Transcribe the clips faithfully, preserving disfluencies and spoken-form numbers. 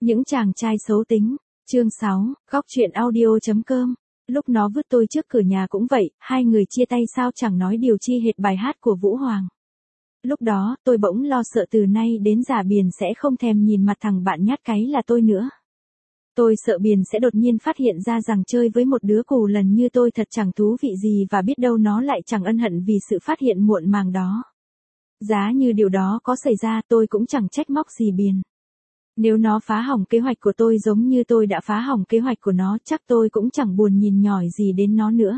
Những chàng trai xấu tính. Chương sáu, góc truyện audio.com. Lúc nó vứt tôi trước cửa nhà cũng vậy, hai người chia tay sao chẳng nói điều chi hệt bài hát của Vũ Hoàng. Lúc đó, tôi bỗng lo sợ từ nay đến già Biền sẽ không thèm nhìn mặt thằng bạn nhát cái là tôi nữa. Tôi sợ Biền sẽ đột nhiên phát hiện ra rằng chơi với một đứa cù lần như tôi thật chẳng thú vị gì và biết đâu nó lại chẳng ân hận vì sự phát hiện muộn màng đó. Giá như điều đó có xảy ra tôi cũng chẳng trách móc gì Biền. Nếu nó phá hỏng kế hoạch của tôi giống như tôi đã phá hỏng kế hoạch của nó chắc tôi cũng chẳng buồn nhìn nhỏi gì đến nó nữa.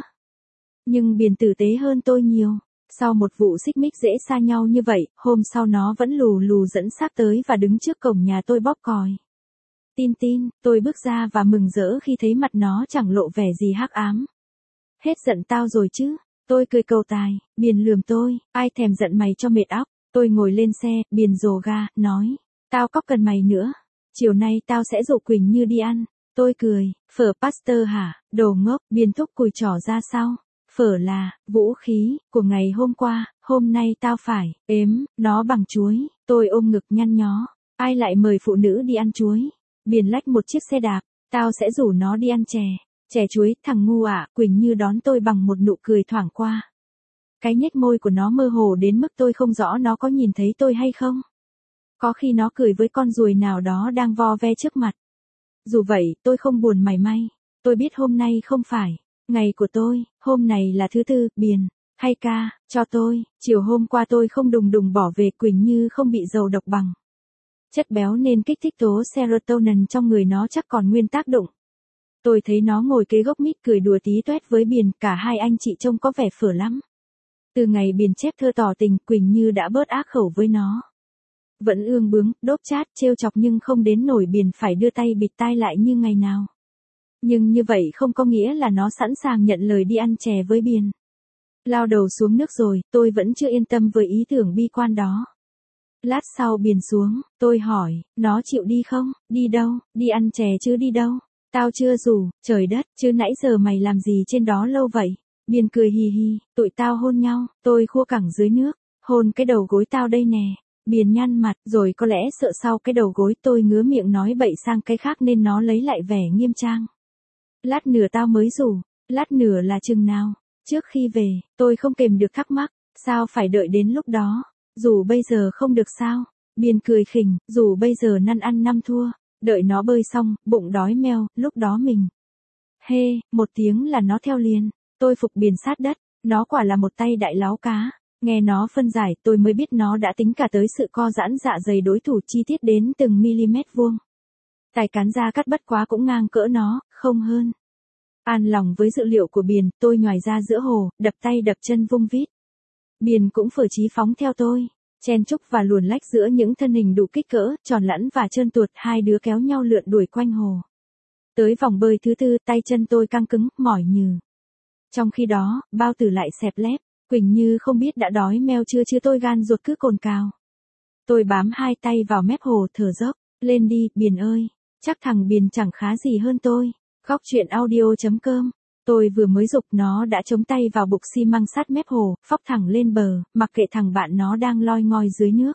Nhưng Biền tử tế hơn tôi nhiều. Sau một vụ xích mích dễ xa nhau như vậy, hôm sau nó vẫn lù lù dẫn xác tới và đứng trước cổng nhà tôi bóp còi. Tin tin, tôi bước ra và mừng rỡ khi thấy mặt nó chẳng lộ vẻ gì hắc ám. Hết giận tao rồi chứ? Tôi cười cầu tài, Biền lườm tôi, ai thèm giận mày cho mệt óc. Tôi ngồi lên xe, Biền rồ ga, nói, tao có cần mày nữa. Chiều nay tao sẽ dụ Quỳnh Như đi ăn. Tôi cười, phở Pasteur hả, đồ ngốc, Biền thúc cùi trỏ ra sau. Phở là, vũ khí, của ngày hôm qua, hôm nay tao phải, ếm, nó bằng chuối. Tôi ôm ngực nhăn nhó, ai lại mời phụ nữ đi ăn chuối. Biền lách một chiếc xe đạp, tao sẽ rủ nó đi ăn chè. Chè chuối, thằng ngu ạ, Quỳnh Như đón tôi bằng một nụ cười thoảng qua. Cái nhếch môi của nó mơ hồ đến mức tôi không rõ nó có nhìn thấy tôi hay không. Có khi nó cười với con ruồi nào đó đang vo ve trước mặt. Dù vậy, tôi không buồn mảy may. Tôi biết hôm nay không phải ngày của tôi, hôm này là thứ tư, Biền. Hay ca, cho tôi, chiều hôm qua tôi không đùng đùng bỏ về Quỳnh Như không bị dầu độc bằng. Chất béo nên kích thích tố serotonin trong người nó chắc còn nguyên tác dụng. Tôi thấy nó ngồi kế gốc mít cười đùa tí toét với Biền, cả hai anh chị trông có vẻ phở lắm. Từ ngày Biền chép thơ tỏ tình, Quỳnh Như đã bớt ác khẩu với nó. Vẫn ương bướng, đốp chát, trêu chọc nhưng không đến nổi Biền phải đưa tay bịt tai lại như ngày nào. Nhưng như vậy không có nghĩa là nó sẵn sàng nhận lời đi ăn chè với Biền. Lao đầu xuống nước rồi, tôi vẫn chưa yên tâm với ý tưởng bi quan đó. Lát sau Biền xuống, tôi hỏi, nó chịu đi không? Đi đâu? Đi ăn chè chứ đi đâu? Tao chưa rủ, trời đất, chứ nãy giờ mày làm gì trên đó lâu vậy? Biền cười hì hì, tụi tao hôn nhau, tôi khua cẳng dưới nước, hôn cái đầu gối tao đây nè. Biền nhăn mặt, rồi có lẽ sợ sau cái đầu gối tôi ngứa miệng nói bậy sang cái khác nên nó lấy lại vẻ nghiêm trang. Lát nửa tao mới rủ, lát nửa là chừng nào? Trước khi về, tôi không kềm được thắc mắc, sao phải đợi đến lúc đó? Dù bây giờ không được sao? Biền cười khỉnh, dù bây giờ năn ăn năm thua, đợi nó bơi xong, bụng đói meo, lúc đó mình. Hê, một tiếng là nó theo liền, tôi phục Biền sát đất, nó quả là một tay đại láo cá. Nghe nó phân giải tôi mới biết nó đã tính cả tới sự co giãn dạ dày đối thủ chi tiết đến từng mm vuông. Tài cán da cắt bất quá cũng ngang cỡ nó, không hơn. An lòng với dự liệu của Biền, tôi nhoài ra giữa hồ, đập tay đập chân vung vít. Biền cũng phở chí phóng theo tôi, chen chúc và luồn lách giữa những thân hình đủ kích cỡ, tròn lẵn và trơn tuột, hai đứa kéo nhau lượn đuổi quanh hồ. Tới vòng bơi thứ tư, tay chân tôi căng cứng, mỏi nhừ. Trong khi đó, bao tử lại xẹp lép. Quỳnh Như không biết đã đói meo chưa chứ tôi gan ruột cứ cồn cào. Tôi bám hai tay vào mép hồ thở dốc, lên đi, Biền ơi, chắc thằng Biền chẳng khá gì hơn tôi. Góc truyện audio.com. Tôi vừa mới giục nó đã chống tay vào bục xi măng sát mép hồ, phóc thẳng lên bờ, mặc kệ thằng bạn nó đang loi ngoi dưới nước.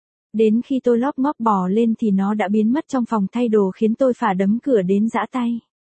Đến khi tôi lóp ngóp bò lên thì nó đã biến mất trong phòng thay đồ khiến tôi phả đấm cửa đến giã tay.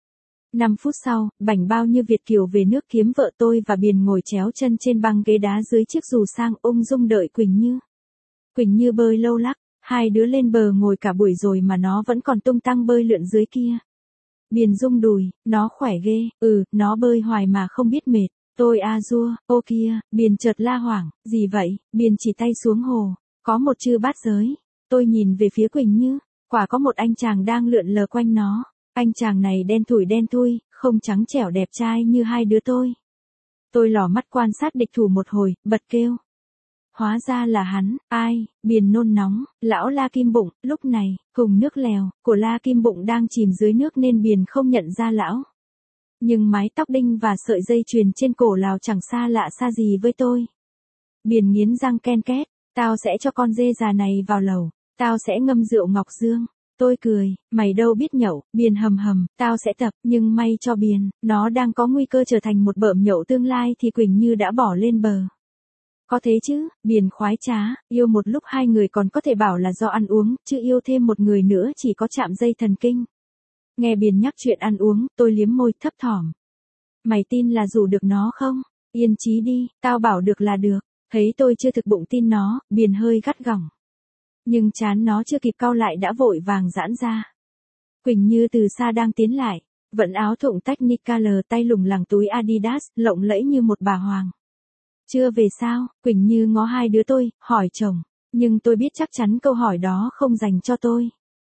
Năm phút sau, bảnh bao như Việt kiều về nước kiếm vợ tôi và Biền ngồi chéo chân trên băng ghế đá dưới chiếc dù sang ung dung đợi Quỳnh Như. Quỳnh Như bơi lâu lắc, hai đứa lên bờ ngồi cả buổi rồi mà nó vẫn còn tung tăng bơi lượn dưới kia. Biền rung đùi, nó khỏe ghê, ừ, nó bơi hoài mà không biết mệt. Tôi a dua, ô kia, Biền chợt la hoảng, gì vậy? Biền chỉ tay xuống hồ, có một chư bát giới. Tôi nhìn về phía Quỳnh Như, quả có một anh chàng đang lượn lờ quanh nó. Anh chàng này đen thủi đen thui, không trắng trẻo đẹp trai như hai đứa tôi. Tôi lỏ mắt quan sát địch thủ một hồi, bật kêu. Hóa ra là hắn, ai? Biền nôn nóng, lão La Kim Bụng, lúc này, cùng nước lèo, của La Kim Bụng đang chìm dưới nước nên Biền không nhận ra lão. Nhưng mái tóc đinh và sợi dây chuyền trên cổ lão chẳng xa lạ xa gì với tôi. Biền nghiến răng ken két, tao sẽ cho con dê già này vào lầu, tao sẽ ngâm rượu ngọc dương. Tôi cười, mày đâu biết nhậu, Biền hầm hầm, tao sẽ tập, nhưng may cho Biền, nó đang có nguy cơ trở thành một bợm nhậu tương lai thì Quỳnh Như đã bỏ lên bờ. Có thế chứ, Biền khoái trá, yêu một lúc hai người còn có thể bảo là do ăn uống, chứ yêu thêm một người nữa chỉ có chạm dây thần kinh. Nghe Biền nhắc chuyện ăn uống, tôi liếm môi thấp thỏm. Mày tin là rủ được nó không? Yên chí đi, tao bảo được là được. Thấy tôi chưa thực bụng tin nó, Biền hơi gắt gỏng. Nhưng chán nó chưa kịp cau lại đã vội vàng giãn ra. Quỳnh Như từ xa đang tiến lại, vận áo thụng Technicolor, tay lủng lẳng túi Adidas, lộng lẫy như một bà hoàng. Chưa về sao? Quỳnh Như ngó hai đứa tôi, hỏi chồng. Nhưng tôi biết chắc chắn câu hỏi đó không dành cho tôi.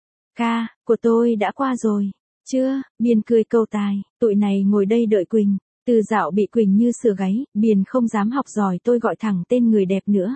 Ca, của tôi đã qua rồi. Chưa, Biền cười câu tài, tụi này ngồi đây đợi Quỳnh. Từ dạo bị Quỳnh Như sửa gáy, Biền không dám học giỏi tôi gọi thẳng tên người đẹp nữa.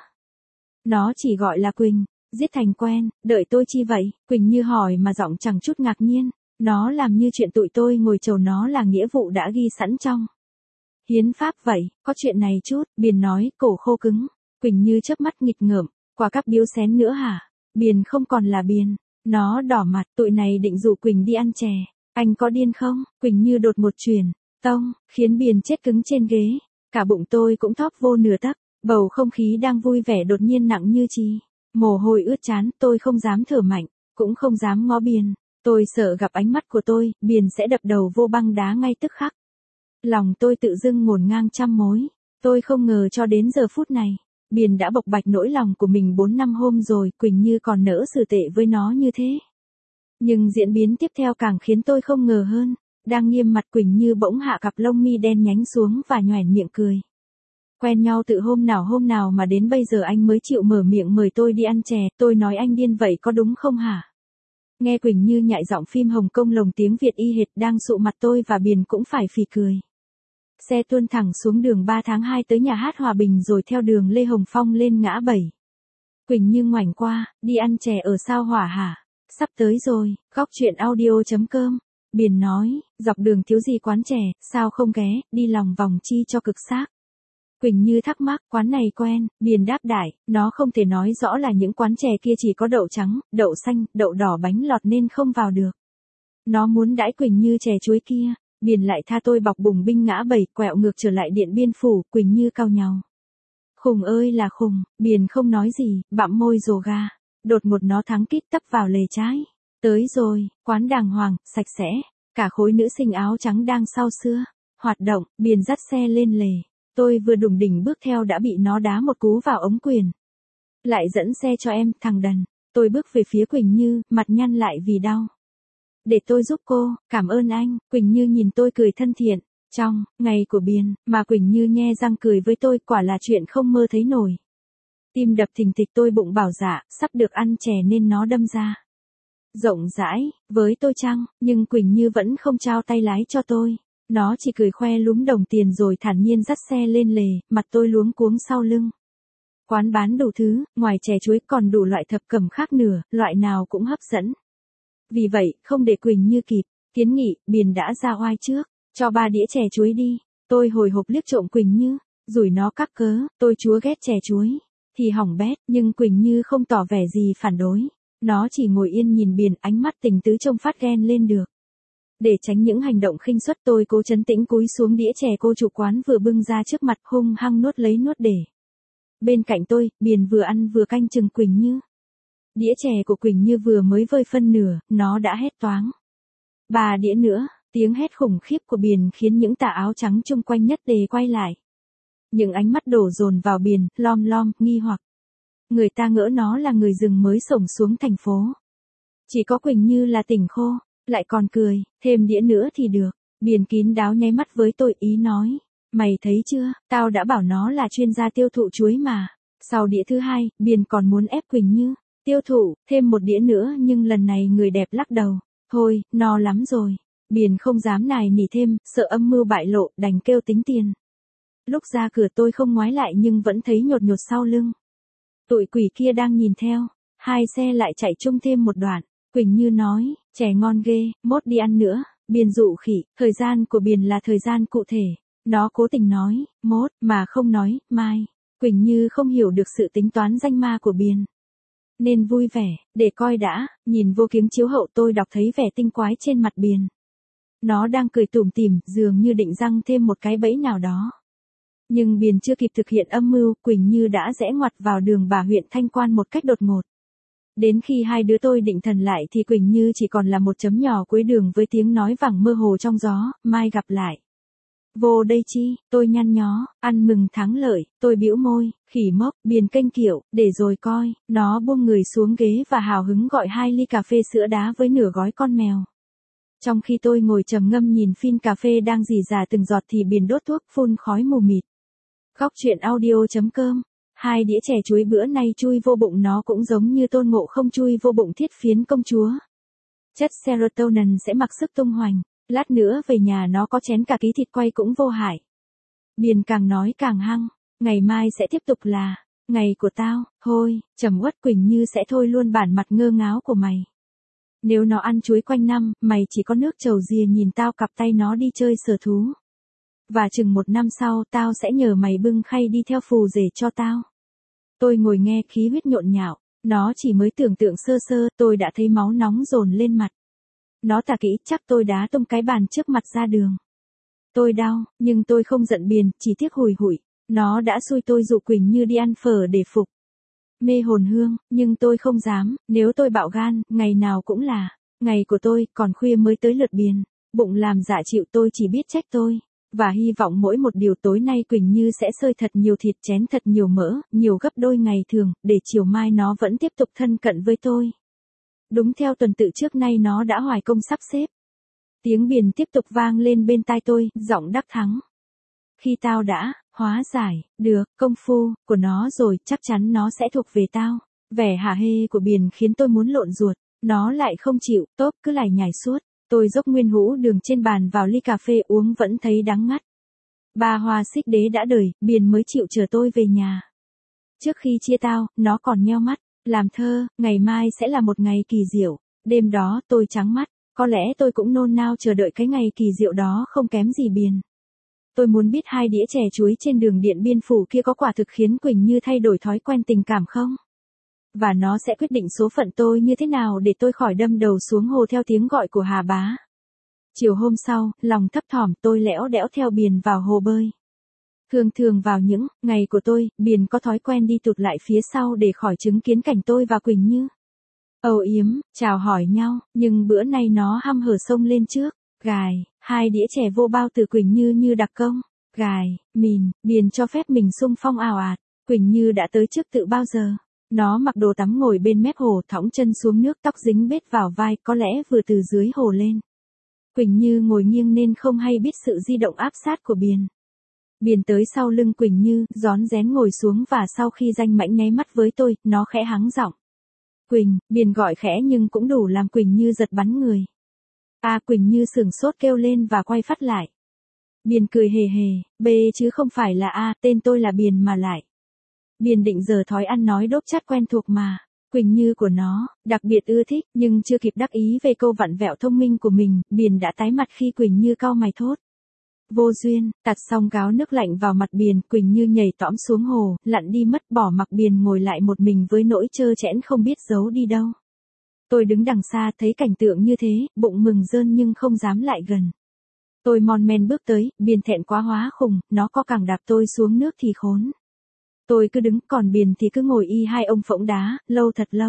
Nó chỉ gọi là Quỳnh, giết thành quen, đợi tôi chi vậy? Quỳnh Như hỏi mà giọng chẳng chút ngạc nhiên. Nó làm như chuyện tụi tôi ngồi chầu nó là nghĩa vụ đã ghi sẵn trong hiến pháp vậy, có chuyện này chút, Biền nói, cổ khô cứng. Quỳnh Như chớp mắt nghịch ngợm, quả cắp biếu xén nữa hả? Biền không còn là Biền. Nó đỏ mặt, tụi này định rủ Quỳnh đi ăn chè. Anh có điên không? Quỳnh Như đột một chuyển, tông, khiến Biền chết cứng trên ghế. Cả bụng tôi cũng thóp vô nửa tấc, bầu không khí đang vui vẻ đột nhiên nặng như chì. Mồ hôi ướt trán, tôi không dám thở mạnh, cũng không dám ngó Biền. Tôi sợ gặp ánh mắt của tôi, Biền sẽ đập đầu vô băng đá ngay tức khắc. Lòng tôi tự dưng ngổn ngang trăm mối. Tôi không ngờ cho đến giờ phút này, Biền đã bộc bạch nỗi lòng của mình bốn năm hôm rồi, Quỳnh Như còn nỡ xử tệ với nó như thế. Nhưng diễn biến tiếp theo càng khiến tôi không ngờ hơn. Đang nghiêm mặt Quỳnh Như bỗng hạ cặp lông mi đen nhánh xuống và nhoẻn miệng cười. Quen nhau từ hôm nào hôm nào mà đến bây giờ anh mới chịu mở miệng mời tôi đi ăn chè, tôi nói anh điên vậy có đúng không hả? Nghe Quỳnh Như nhại giọng phim Hồng Kông lồng tiếng Việt y hệt đang sụ mặt tôi và Biền cũng phải phì cười. Xe tuôn thẳng xuống đường ba tháng hai tới nhà hát Hòa Bình rồi theo đường Lê Hồng Phong lên ngã bảy. Quỳnh Như ngoảnh qua, đi ăn chè ở Sao Hỏa hả? Sắp tới rồi, góc chuyện audio chấm com. Biền nói, dọc đường thiếu gì quán chè, sao không ghé, đi lòng vòng chi cho cực xác. Quỳnh Như thắc mắc, quán này quen, Biền đáp đại, nó không thể nói rõ là những quán chè kia chỉ có đậu trắng, đậu xanh, đậu đỏ bánh lọt nên không vào được. Nó muốn đãi Quỳnh Như chè chuối kia, Biền lại tha tôi bọc bùng binh ngã bảy, quẹo ngược trở lại Điện Biên Phủ, Quỳnh Như cau nhau. Khùng ơi là khùng, Biền không nói gì, bặm môi rồ ga. Đột một nó thắng tít tấp vào lề trái. Tới rồi, quán đàng hoàng, sạch sẽ, cả khối nữ sinh áo trắng đang sau xưa. Hoạt động, Biền dắt xe lên lề. Tôi vừa đùng đỉnh bước theo đã bị nó đá một cú vào ống quyền. Lại dẫn xe cho em, thằng đần. Tôi bước về phía Quỳnh Như, mặt nhăn lại vì đau. Để tôi giúp cô, cảm ơn anh. Quỳnh Như nhìn tôi cười thân thiện. Trong ngày của Biền, mà Quỳnh Như nhe răng cười với tôi, quả là chuyện không mơ thấy nổi. Tim đập thình thịch, tôi bụng bảo dạ, sắp được ăn chè nên nó đâm ra. Rộng rãi, với tôi chăng, nhưng Quỳnh Như vẫn không trao tay lái cho tôi. Nó chỉ cười khoe lúm đồng tiền rồi thản nhiên dắt xe lên lề, mặt tôi luống cuống sau lưng. Quán bán đủ thứ, ngoài chè chuối còn đủ loại thập cẩm khác nữa, loại nào cũng hấp dẫn. Vì vậy, không để Quỳnh Như kịp, kiến nghị, Biền đã ra oai trước, cho ba đĩa chè chuối đi. Tôi hồi hộp liếc trộm Quỳnh Như, rủi nó các cớ, tôi chúa ghét chè chuối. Thì hỏng bét, nhưng Quỳnh Như không tỏ vẻ gì phản đối. Nó chỉ ngồi yên nhìn Biền, ánh mắt tình tứ trông phát ghen lên được. Để tránh những hành động khinh suất, tôi cố trấn tĩnh cúi xuống đĩa chè cô chủ quán vừa bưng ra trước mặt, hung hăng nuốt lấy nuốt để. Bên cạnh tôi, Biền vừa ăn vừa canh chừng Quỳnh Như. Đĩa chè của Quỳnh Như vừa mới vơi phân nửa, nó đã hét toáng. Ba đĩa nữa, tiếng hét khủng khiếp của Biền khiến những tà áo trắng chung quanh nhất tề quay lại. Những ánh mắt đổ dồn vào Biền, lom lom, nghi hoặc. Người ta ngỡ nó là người rừng mới xổng xuống thành phố. Chỉ có Quỳnh Như là tỉnh khô, lại còn cười, thêm đĩa nữa thì được. Biền kín đáo nháy mắt với tôi, ý nói. Mày thấy chưa, tao đã bảo nó là chuyên gia tiêu thụ chuối mà. Sau đĩa thứ hai, Biền còn muốn ép Quỳnh Như tiêu thụ thêm một đĩa nữa, nhưng lần này người đẹp lắc đầu. Thôi, no lắm rồi. Biền không dám nài nỉ thêm, sợ âm mưu bại lộ, đành kêu tính tiền. Lúc ra cửa tôi không ngoái lại nhưng vẫn thấy nhột nhột sau lưng. Tụi quỷ kia đang nhìn theo. Hai xe lại chạy chung thêm một đoạn. Quỳnh Như nói, chè ngon ghê, mốt đi ăn nữa. Biền dụ khỉ, thời gian của Biền là thời gian cụ thể. Nó cố tình nói, mốt, mà không nói, mai. Quỳnh Như không hiểu được sự tính toán danh ma của Biền. Nên vui vẻ, để coi đã, nhìn vô kính chiếu hậu tôi đọc thấy vẻ tinh quái trên mặt Biền. Nó đang cười tủm tỉm, dường như định răng thêm một cái bẫy nào đó. Nhưng Biền chưa kịp thực hiện âm mưu, Quỳnh Như đã rẽ ngoặt vào đường bà huyện Thanh Quan một cách đột ngột. Đến khi hai đứa tôi định thần lại thì Quỳnh Như chỉ còn là một chấm nhỏ cuối đường với tiếng nói vẳng mơ hồ trong gió, mai gặp lại. Vô đây chi, tôi nhăn nhó, ăn mừng thắng lợi, tôi bĩu môi, khỉ mốc, Biền kênh kiệu, để rồi coi, nó buông người xuống ghế và hào hứng gọi hai ly cà phê sữa đá với nửa gói con mèo. Trong khi tôi ngồi trầm ngâm nhìn phin cà phê đang rỉ rả từng giọt thì Biền đốt thuốc phun khói mù mịt. Góc truyện audio chấm com. Hai đĩa chè chuối bữa nay chui vô bụng nó cũng giống như Tôn Ngộ Không chui vô bụng Thiết Phiến công chúa. Chất serotonin sẽ mặc sức tung hoành, lát nữa về nhà nó có chén cả ký thịt quay cũng vô hại. Biền càng nói càng hăng, ngày mai sẽ tiếp tục là ngày của tao, thôi, trầm uất. Quỳnh Như sẽ thôi luôn bản mặt ngơ ngáo của mày. Nếu nó ăn chuối quanh năm, mày chỉ có nước trầu dìa nhìn tao cặp tay nó đi chơi sở thú. Và chừng một năm sau tao sẽ nhờ mày bưng khay đi theo phù rể cho tao. Tôi ngồi nghe khí huyết nhộn nhạo, nó chỉ mới tưởng tượng sơ sơ, tôi đã thấy máu nóng dồn lên mặt. Nó tả kỹ, chắc tôi đá tung cái bàn trước mặt ra đường. Tôi đau, nhưng tôi không giận Biền, chỉ tiếc hùi hụi. Nó đã xui tôi dụ Quỳnh Như đi ăn phở để phục mê hồn hương, nhưng tôi không dám, nếu tôi bạo gan, ngày nào cũng là ngày của tôi, còn khuya mới tới lượt Biền. Bụng làm dạ chịu, tôi chỉ biết trách tôi. Và hy vọng mỗi một điều tối nay Quỳnh Như sẽ xơi thật nhiều thịt, chén thật nhiều mỡ, nhiều gấp đôi ngày thường, để chiều mai nó vẫn tiếp tục thân cận với tôi. Đúng theo tuần tự trước nay nó đã hoài công sắp xếp. Tiếng Biền tiếp tục vang lên bên tai tôi, giọng đắc thắng. Khi tao đã hóa giải được công phu của nó rồi, chắc chắn nó sẽ thuộc về tao. Vẻ hả hê của Biền khiến tôi muốn lộn ruột, nó lại không chịu, tốt cứ lải nhải suốt. Tôi dốc nguyên hũ đường trên bàn vào ly cà phê uống vẫn thấy đắng ngắt. Ba hoa xích đế đã đời, Biền mới chịu chờ tôi về nhà. Trước khi chia tao, nó còn nheo mắt, làm thơ, ngày mai sẽ là một ngày kỳ diệu. Đêm đó tôi trắng mắt, có lẽ tôi cũng nôn nao chờ đợi cái ngày kỳ diệu đó không kém gì Biền. Tôi muốn biết hai đĩa chè chuối trên đường Điện Biên Phủ kia có quả thực khiến Quỳnh Như thay đổi thói quen tình cảm không? Và nó sẽ quyết định số phận tôi như thế nào để tôi khỏi đâm đầu xuống hồ theo tiếng gọi của Hà Bá. Chiều hôm sau, lòng thấp thỏm tôi lẽo đẽo theo Biền vào hồ bơi. Thường thường vào những ngày của tôi, Biền có thói quen đi tụt lại phía sau để khỏi chứng kiến cảnh tôi và Quỳnh Như âu yếm, chào hỏi nhau, nhưng bữa nay nó hăm hở xông lên trước, gài, hai đĩa chè vô bao từ Quỳnh Như như đặc công, gài, mìn, Biền cho phép mình xung phong ào ạt, Quỳnh Như đã tới trước tự bao giờ. Nó mặc đồ tắm ngồi bên mép hồ, thõng chân xuống nước, tóc dính bết vào vai, có lẽ vừa từ dưới hồ lên. Quỳnh Như ngồi nghiêng nên không hay biết sự di động áp sát của Biền. Biền tới sau lưng Quỳnh Như, rón rén ngồi xuống và sau khi danh mãnh nháy mắt với tôi, nó khẽ hắng giọng. Quỳnh, Biền gọi khẽ nhưng cũng đủ làm Quỳnh Như giật bắn người. À, Quỳnh Như sửng sốt kêu lên và quay phát lại. Biền cười hề hề, B chứ không phải là A, tên tôi là Biền mà lại. Biền định giờ thói ăn nói đốp chát quen thuộc mà. Quỳnh Như của nó, đặc biệt ưa thích, nhưng chưa kịp đắc ý về câu vặn vẹo thông minh của mình, Biền đã tái mặt khi Quỳnh Như cau mày thốt. Vô duyên, tạt xong gáo nước lạnh vào mặt Biền, Quỳnh Như nhảy tõm xuống hồ, lặn đi mất, bỏ mặc Biền ngồi lại một mình với nỗi trơ trẽn không biết giấu đi đâu. Tôi đứng đằng xa thấy cảnh tượng như thế, bụng mừng rơn nhưng không dám lại gần. Tôi mon men bước tới, Biền thẹn quá hóa khùng, nó có càng đạp tôi xuống nước thì khốn. Tôi cứ đứng, còn Biền thì cứ ngồi y hai ông phỗng đá, lâu thật lâu.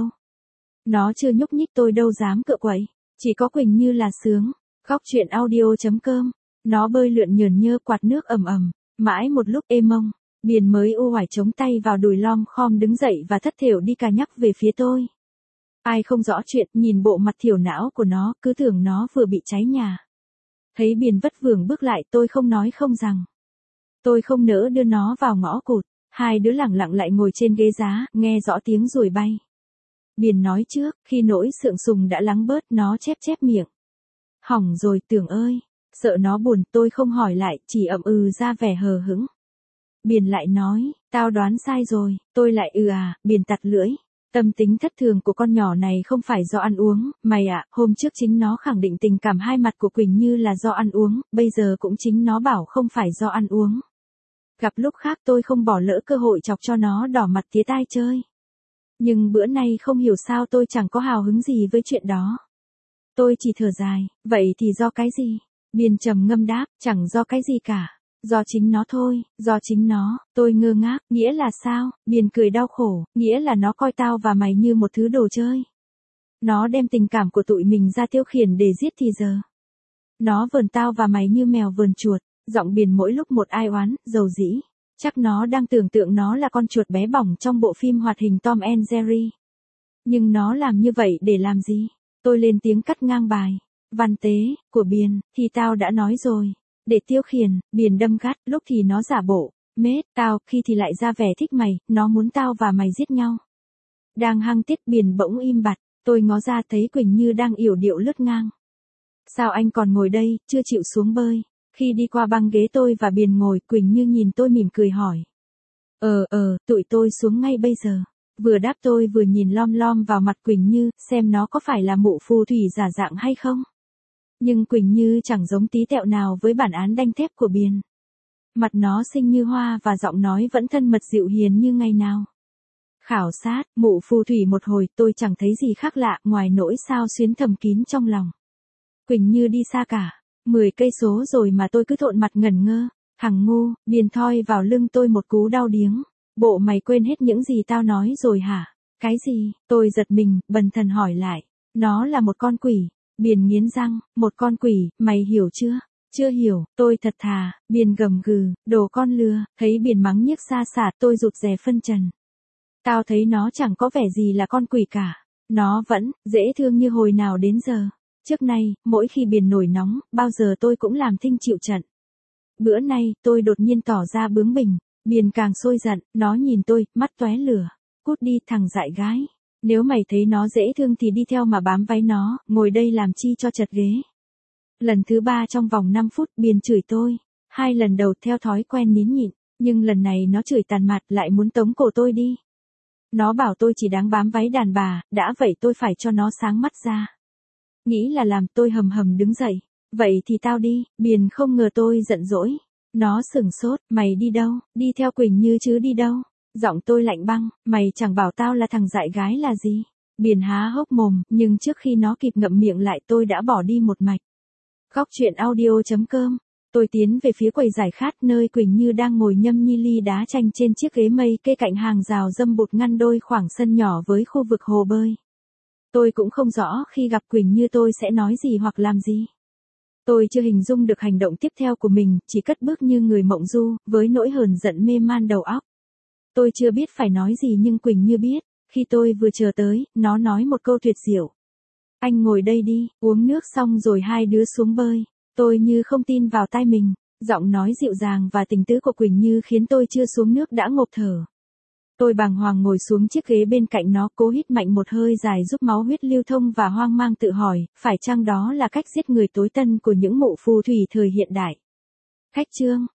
Nó chưa nhúc nhích tôi đâu dám cựa quậy, chỉ có Quỳnh Như là sướng. Góc truyện audio chấm com. Nó bơi lượn nhờn nhơ quạt nước ầm ầm, mãi một lúc êm mông, Biền mới u oải chống tay vào đùi lom khom đứng dậy và thất thểu đi cà nhắc về phía tôi. Ai không rõ chuyện, nhìn bộ mặt thiểu não của nó, cứ tưởng nó vừa bị cháy nhà. Thấy Biền vất vưởng bước lại, tôi không nói không rằng. Tôi không nỡ đưa nó vào ngõ cụt, hai đứa lẳng lặng lại ngồi trên ghế giá, nghe rõ tiếng ruồi bay. Biền nói trước, khi nỗi sượng sùng đã lắng bớt, nó chép chép miệng. Hỏng rồi Tưởng ơi. Sợ nó buồn, tôi không hỏi lại, chỉ ậm ừ ra vẻ hờ hững. Biền lại nói, tao đoán sai rồi, tôi lại ừ à, Biền tặc lưỡi. Tâm tính thất thường của con nhỏ này không phải do ăn uống, mày ạ, à, hôm trước chính nó khẳng định tình cảm hai mặt của Quỳnh Như là do ăn uống, bây giờ cũng chính nó bảo không phải do ăn uống. Gặp lúc khác tôi không bỏ lỡ cơ hội chọc cho nó đỏ mặt tía tai chơi. Nhưng bữa nay không hiểu sao tôi chẳng có hào hứng gì với chuyện đó. Tôi chỉ thở dài, vậy thì do cái gì? Biền trầm ngâm đáp, chẳng do cái gì cả. Do chính nó thôi, do chính nó, tôi ngơ ngác, nghĩa là sao, Biền cười đau khổ, nghĩa là nó coi tao và mày như một thứ đồ chơi. Nó đem tình cảm của tụi mình ra tiêu khiển để giết thì giờ. Nó vờn tao và mày như mèo vờn chuột, giọng Biền mỗi lúc một ai oán, dầu dĩ. Chắc nó đang tưởng tượng nó là con chuột bé bỏng trong bộ phim hoạt hình Tom and Jerry. Nhưng nó làm như vậy để làm gì? Tôi lên tiếng cắt ngang bài. Văn tế, của Biền, thì tao đã nói rồi. Để tiêu khiển, Biền đâm gắt, lúc thì nó giả bộ. Mết, tao, khi thì lại ra vẻ thích mày, nó muốn tao và mày giết nhau. Đang hăng tiết Biền bỗng im bặt, tôi ngó ra thấy Quỳnh Như đang yểu điệu lướt ngang. Sao anh còn ngồi đây, chưa chịu xuống bơi? Khi đi qua băng ghế tôi và Biền ngồi, Quỳnh Như nhìn tôi mỉm cười hỏi. Ờ ờ, tụi tôi xuống ngay bây giờ. Vừa đáp tôi vừa nhìn lom lom vào mặt Quỳnh Như, xem nó có phải là mụ phù thủy giả dạng hay không. Nhưng Quỳnh Như chẳng giống tí tẹo nào với bản án đanh thép của Biền. Mặt nó xinh như hoa và giọng nói vẫn thân mật dịu hiền như ngày nào. Khảo sát, mụ phù thủy một hồi tôi chẳng thấy gì khác lạ ngoài nỗi sao xuyến thầm kín trong lòng. Quỳnh Như đi xa cả, mười cây số rồi mà tôi cứ thộn mặt ngẩn ngơ. Thằng ngu, Biền thoi vào lưng tôi một cú đau điếng. Bộ mày quên hết những gì tao nói rồi hả? Cái gì? Tôi giật mình, bần thần hỏi lại. Nó là một con quỷ. Biền nghiến răng, một con quỷ, mày hiểu chưa? Chưa hiểu, tôi thật thà. Biền gầm gừ, đồ con lừa. Thấy Biền mắng nhiếc xa xả, tôi rụt rè phân trần. Tao thấy nó chẳng có vẻ gì là con quỷ cả. Nó vẫn, dễ thương như hồi nào đến giờ. Trước nay, mỗi khi Biền nổi nóng, bao giờ tôi cũng làm thinh chịu trận. Bữa nay, tôi đột nhiên tỏ ra bướng bỉnh. Biền càng sôi giận, nó nhìn tôi, mắt tóe lửa. Cút đi thằng dại gái. Nếu mày thấy nó dễ thương thì đi theo mà bám váy nó, ngồi đây làm chi cho chật ghế. Lần thứ ba trong vòng năm phút Biền chửi tôi. Hai lần đầu theo thói quen nín nhịn, nhưng lần này nó chửi tàn mặt lại muốn tống cổ tôi đi. Nó bảo tôi chỉ đáng bám váy đàn bà, đã vậy tôi phải cho nó sáng mắt ra. Nghĩ là làm tôi hầm hầm đứng dậy. Vậy thì tao đi, Biền không ngờ tôi giận dỗi. Nó sửng sốt, mày đi đâu, đi theo Quỳnh Như chứ đi đâu. Giọng tôi lạnh băng, mày chẳng bảo tao là thằng dại gái là gì. Biền há hốc mồm, nhưng trước khi nó kịp ngậm miệng lại tôi đã bỏ đi một mạch. Góc truyện audio chấm com. Tôi tiến về phía quầy giải khát nơi Quỳnh Như đang ngồi nhâm nhi ly đá chanh trên chiếc ghế mây kê cạnh hàng rào dâm bụt ngăn đôi khoảng sân nhỏ với khu vực hồ bơi. Tôi cũng không rõ khi gặp Quỳnh Như tôi sẽ nói gì hoặc làm gì. Tôi chưa hình dung được hành động tiếp theo của mình, chỉ cất bước như người mộng du, với nỗi hờn giận mê man đầu óc. Tôi chưa biết phải nói gì nhưng Quỳnh Như biết, khi tôi vừa chờ tới, nó nói một câu tuyệt diệu. Anh ngồi đây đi, uống nước xong rồi hai đứa xuống bơi. Tôi như không tin vào tai mình, giọng nói dịu dàng và tình tứ của Quỳnh Như khiến tôi chưa xuống nước đã ngộp thở. Tôi bàng hoàng ngồi xuống chiếc ghế bên cạnh nó, cố hít mạnh một hơi dài giúp máu huyết lưu thông và hoang mang tự hỏi, phải chăng đó là cách giết người tối tân của những mụ phù thủy thời hiện đại? Khách chương